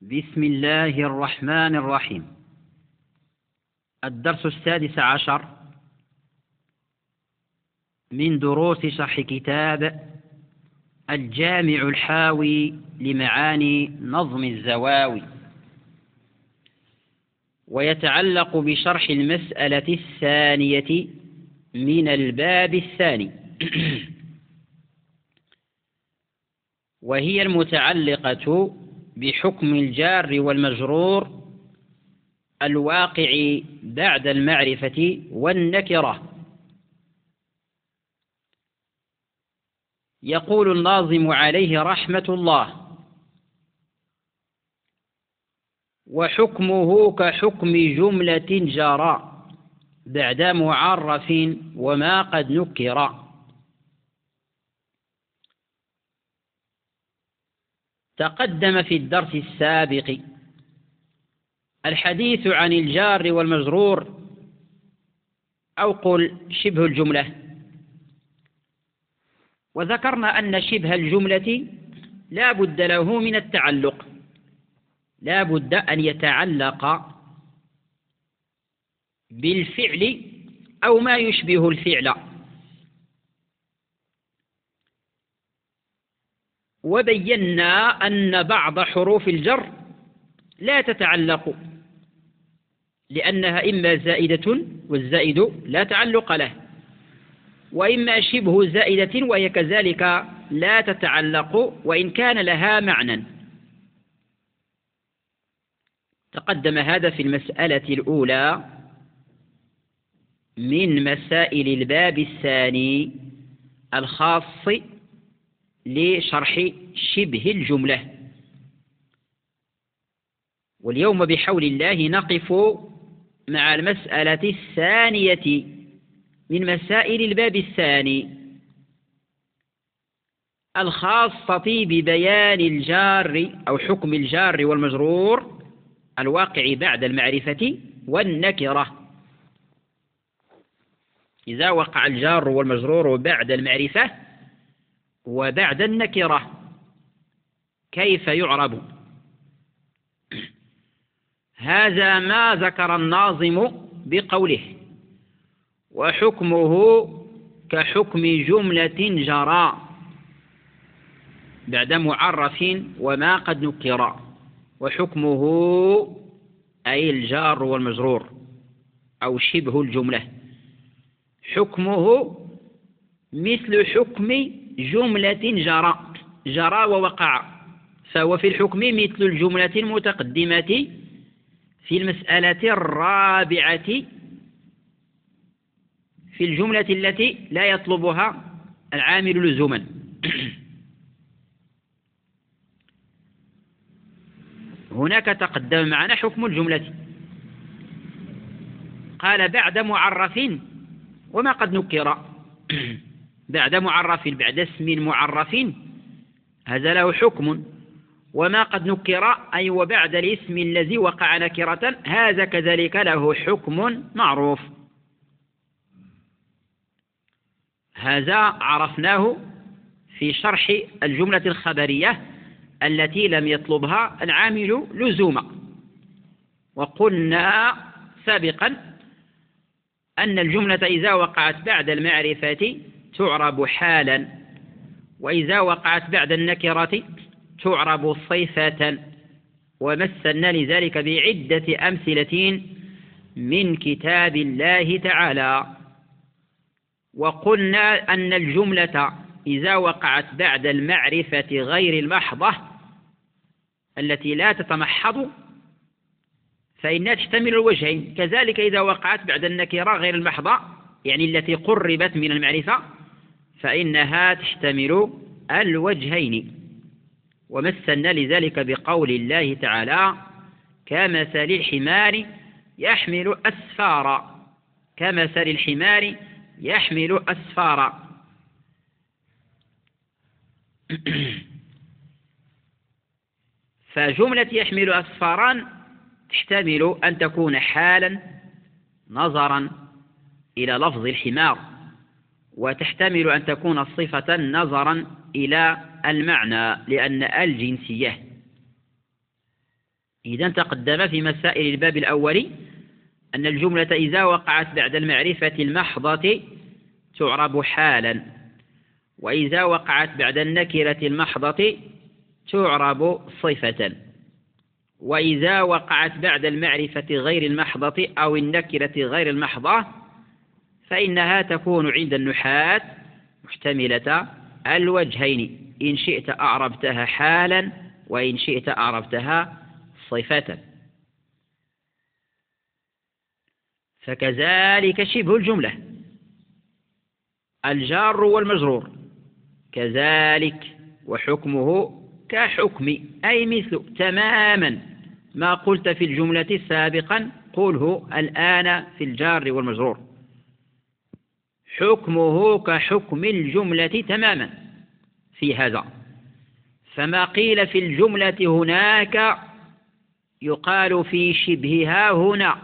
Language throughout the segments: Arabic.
بسم الله الرحمن الرحيم. الدرس 16 من دروس شرح كتاب الجامع الحاوي لمعاني نظم الزواوي، ويتعلق بشرح المسألة الثانية من الباب الثاني وهي المتعلقة بحكم الجار والمجرور الواقع بعد المعرفة والنكرة. يقول الناظم عليه رحمة الله: وحكمه كحكم جملة جرى بعد معرف وما قد نكر. تقدم في الدرس السابق الحديث عن الجار والمجرور، أو قل شبه الجملة، وذكرنا أن شبه الجملة لا بد له من التعلق، لا بد أن يتعلق بالفعل أو ما يشبه الفعل. وبينا أن بعض حروف الجر لا تتعلق، لأنها إما زائدة والزائد لا تعلق له، وإما شبه زائدة وهي كذلك لا تتعلق وإن كان لها معنى. تقدم هذا في المسألة الأولى من مسائل الباب الثاني الخاص لشرح شبه الجملة. واليوم بحول الله نقف مع المسألة الثانية من مسائل الباب الثاني الخاصة ببيان الجار أو حكم الجار والمجرور الواقع بعد المعرفة والنكرة. إذا وقع الجار والمجرور بعد المعرفة وبعد النكرة كيف يعرب؟ هذا ما ذكر الناظم بقوله: وحكمه كحكم جملة جرى بعد معرف وما قد نكر. وحكمه أي الجار والمجرور أو شبه الجملة، حكمه مثل حكم جملة جرى ووقع، فهو في الحكم مثل الجملة المتقدمة في المسألة الرابعة في الجملة التي لا يطلبها العامل لزوما. هناك تقدم معنا حكم الجملة، قال بعد معرف وما قد نكر. بعد معرف، بعد اسم معرف، هذا له حكم. وما قد نكر أي وبعد الاسم الذي وقع نكرة، هذا كذلك له حكم معروف. هذا عرفناه في شرح الجملة الخبرية التي لم يطلبها العامل لزوما. وقلنا سابقا أن الجملة إذا وقعت بعد المعرفة تعرب حالا، وإذا وقعت بعد النكرة تعرب صفة. ومثلنا لذلك بعدة أمثلة من كتاب الله تعالى. وقلنا أن الجملة إذا وقعت بعد المعرفة غير المحضة التي لا تتمحض فإنها تحتمل الوجهين، كذلك إذا وقعت بعد النكرة غير المحضة يعني التي قربت من المعرفة فإنها تحتمل الوجهين. ومثلنا لذلك بقول الله تعالى: كمثل الحمار يحمل أسفارا. كمثل الحمار يحمل أسفارا. فجملة يحمل أسفارا تحتمل أن تكون حالا نظرا إلى لفظ الحمار، وتحتمل أن تكون صفة نظرا إلى المعنى لأن الجنسية. إذن تقدم في مسائل الباب الأول أن الجملة إذا وقعت بعد المعرفة المحضة تعرب حالا، وإذا وقعت بعد النكرة المحضة تعرب صفة، وإذا وقعت بعد المعرفة غير المحضة أو النكرة غير المحضة فإنها تكون عند النحاة محتملة الوجهين، إن شئت أعربتها حالا وإن شئت أعربتها صفة. فكذلك شبه الجملة الجار والمجرور كذلك، وحكمه كحكم، أي مثل تماما ما قلت في الجملة سابقا قوله الآن في الجار والمجرور، حكمه كحكم الجملة تماما في هذا. فما قيل في الجملة هناك يقال في شبهها هنا.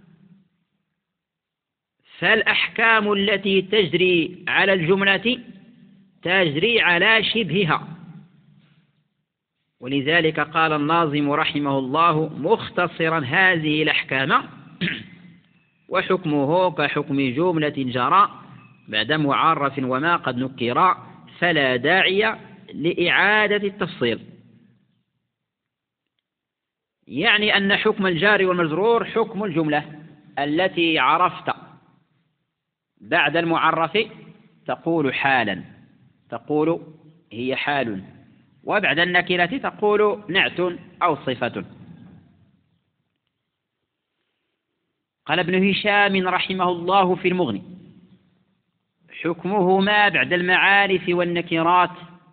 فالأحكام التي تجري على الجملة تجري على شبهها، ولذلك قال الناظم رحمه الله مختصرا هذه الأحكام وحكمه كحكم جملة جرى بعد معرف وما قد نكر فلا داعي لإعادة التفصيل. يعني أن حكم الجار والمجرور حكم الجملة التي عرفت بعد المعرف تقول حالا، تقول هي حال، وبعد النكرة تقول نعت أو صفة. قال ابن هشام رحمه الله في المغني حكمه ما بعد المعارف والنكرات،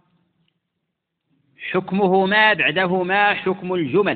حكمه ما بعدهما حكم الجمل،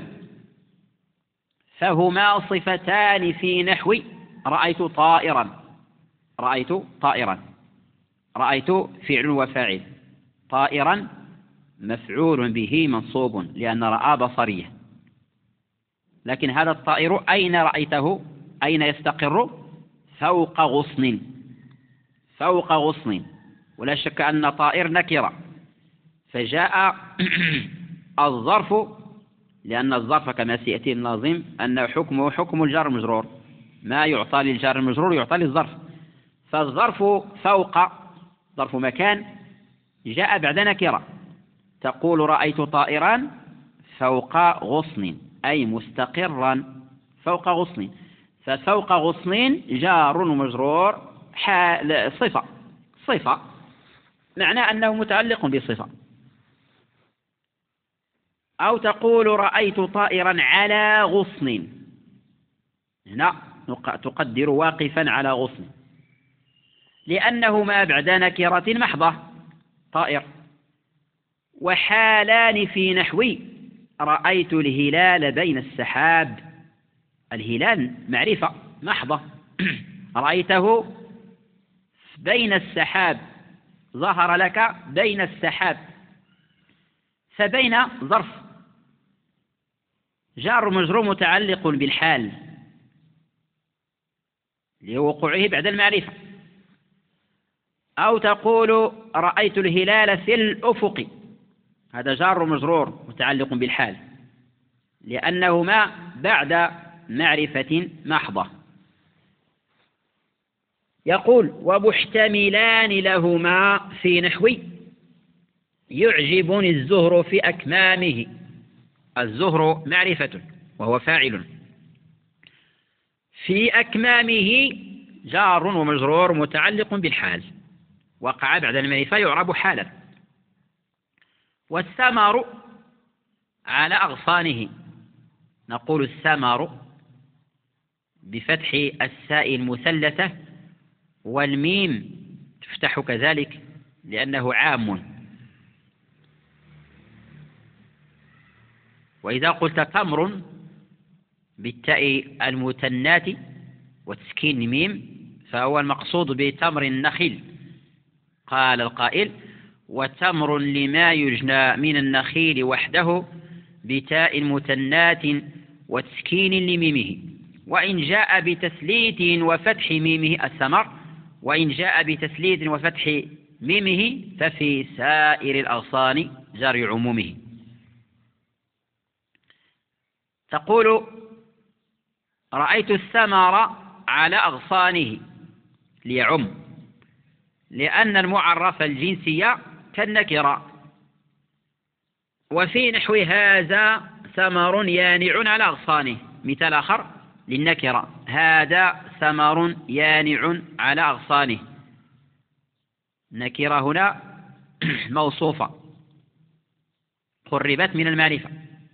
فهما صفتان في نحو رأيت طائرا، رأيت طائرا، رأيت فعل وفاعل، طائرا مفعول به منصوب لأن رأى بصرية. لكن هذا الطائر أين رأيته؟ أين يستقر؟ فوق غصن، فوق غصن، ولا شك أن طائر نكرة، فجاء الظرف، لأن الظرف كما سيأتي الناظم أن حكمه حكم الجار المجرور، ما يعطى للجار المجرور يعطى للظرف. فالظرف فوق ظرف مكان جاء بعد نكرة، تقول رأيت طائرا فوق غصن أي مستقرا فوق غصن، ففوق غصن جار ومجرور صفة، صفة معنى أنه متعلق بصفة. أو تقول رأيت طائرا على غصن، هنا تقدر واقفا على غصن لأنه ما بعد نكرة محضة طائر. وحالان في نحوي رأيت الهلال بين السحاب، الهلال معرفة محضة رأيته بين السحاب، ظهر لك بين السحاب، فبين ظرف جار مجرور متعلق بالحال لوقوعه بعد المعرفة. أو تقول رأيت الهلال في الأفق، هذا جار مجرور متعلق بالحال لأنهما بعد معرفة محضة. يقول ومحتملان لهما في نحوي يعجبني الزهر في أكمامه، الزهر معرفة وهو فاعل، في أكمامه جار ومجرور متعلق بالحال وقع بعد المعرفة يعرب حالا. والثمر على أغصانه، نقول الثمر بفتح الساء المثلثة والميم تفتح كذلك لأنه عام. وإذا قلت تمر بالتاء المثنات وتسكين الميم فهو المقصود بتمر النخيل. قال القائل وتمر لما يجنى من النخيل وحده بتاء مثنات وتسكين لميمه، وإن جاء بتثليث وفتح ميمه الثمر، وإن جاء بتثليث وفتح ميمه ففي سائر الأغصان جار عمومه. تقول رأيت الثمر على أغصانه ليعم، لأن المعرف الجنسية كالنكرة. وفي نحو هذا ثمر يانع على أغصانه، مثال آخر للنكرة: هذا ثمر يانع على أغصانه. نكرة هنا موصوفة قربت من المعرفة،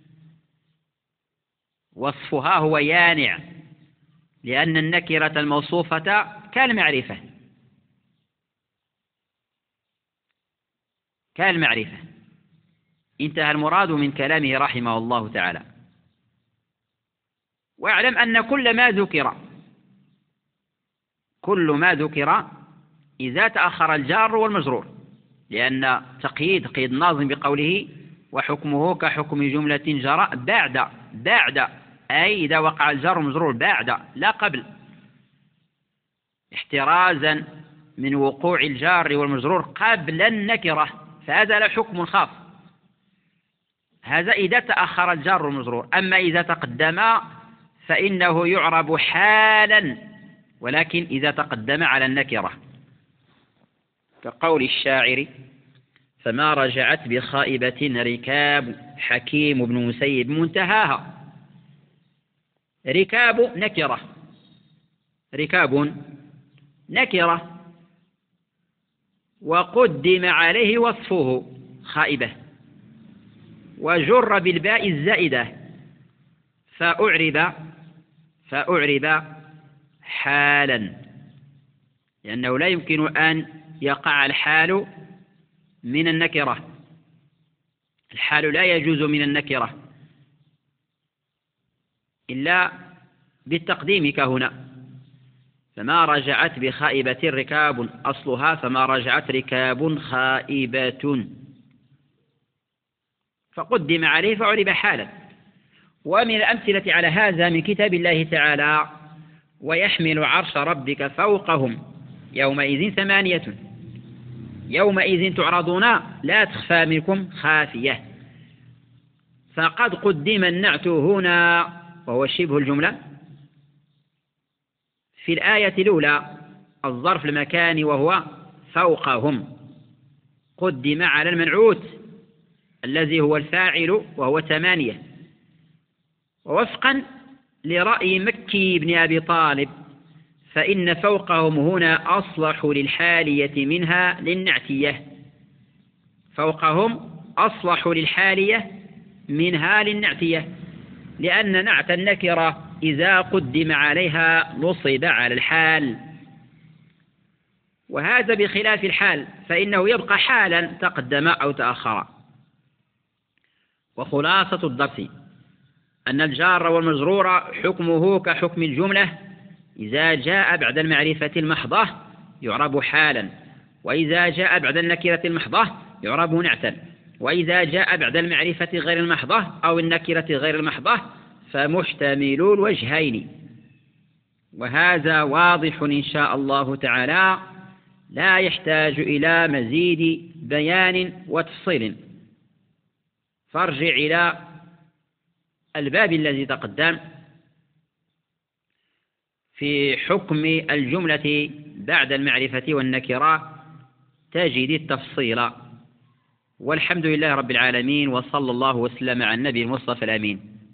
وصفها هو يانع، لأن النكرة الموصوفة كالمعرفة انتهى المراد من كلامه رحمه الله تعالى. واعلم أن كل ما ذكر إذا تأخر الجار والمجرور، لأن تقييد قيد الناظم بقوله وحكمه كحكم جملة جرى بعد، أي إذا وقع الجار والمجرور بعد لا قبل، احترازا من وقوع الجار والمجرور قبل النكرة، فهذا له حكم خاص. هذا إذا تأخر الجار والمجرور. أما إذا تقدم فإنه يعرب حالا، ولكن إذا تقدم على النكرة، كقول الشاعر: فما رجعت بخائبة ركاب حكيم بن مسيب منتهاها. ركاب نكرة، وقدم عليه وصفه خائبة، وجر بالباء الزائدة، فأعرب حالا، لأنه لا يمكن أن يقع الحال من النكرة. الحال لا يجوز من النكرة إلا بالتقديم كهنا: فما رجعت بخائبة ركاب، أصلها فما رجعت ركاب خائبة، فقدم عليه فعرب حالا. ومن الأمثلة على هذا من كتاب الله تعالى: ويحمل عرش ربك فوقهم يومئذ 8 يومئذ تعرضون لا تخفى منكم خافية. فقد قدم النعت هنا وهو شبه الجملة في الآية الأولى الظرف المكاني وهو فوقهم، قدم على المنعوت الذي هو الفاعل وهو 8. ووفقا لرأي مكي بن أبي طالب فإن فوقهم هنا أصلح للحالية منها للنعتية. فوقهم أصلح للحالية منها للنعتية، لأن نعت النكرة إذا قدم عليها نصب على الحال، وهذا بخلاف الحال فإنه يبقى حالا تقدم أو تأخر. وخلاصة الدرس أن الجار والمجرور حكمه كحكم الجملة إذا جاء بعد المعرفة المحضة يعرب حالا، وإذا جاء بعد النكرة المحضة يعرب نعتا، وإذا جاء بعد المعرفة غير المحضة أو النكرة غير المحضة فمحتمل الوجهين. وهذا واضح إن شاء الله تعالى، لا يحتاج إلى مزيد بيان وتفصيل. فارجع إلى الباب الذي تقدم في حكم الجملة بعد المعرفة والنكرة تجد التفصيل. والحمد لله رب العالمين، وصلى الله وسلم على النبي المصطفى الأمين.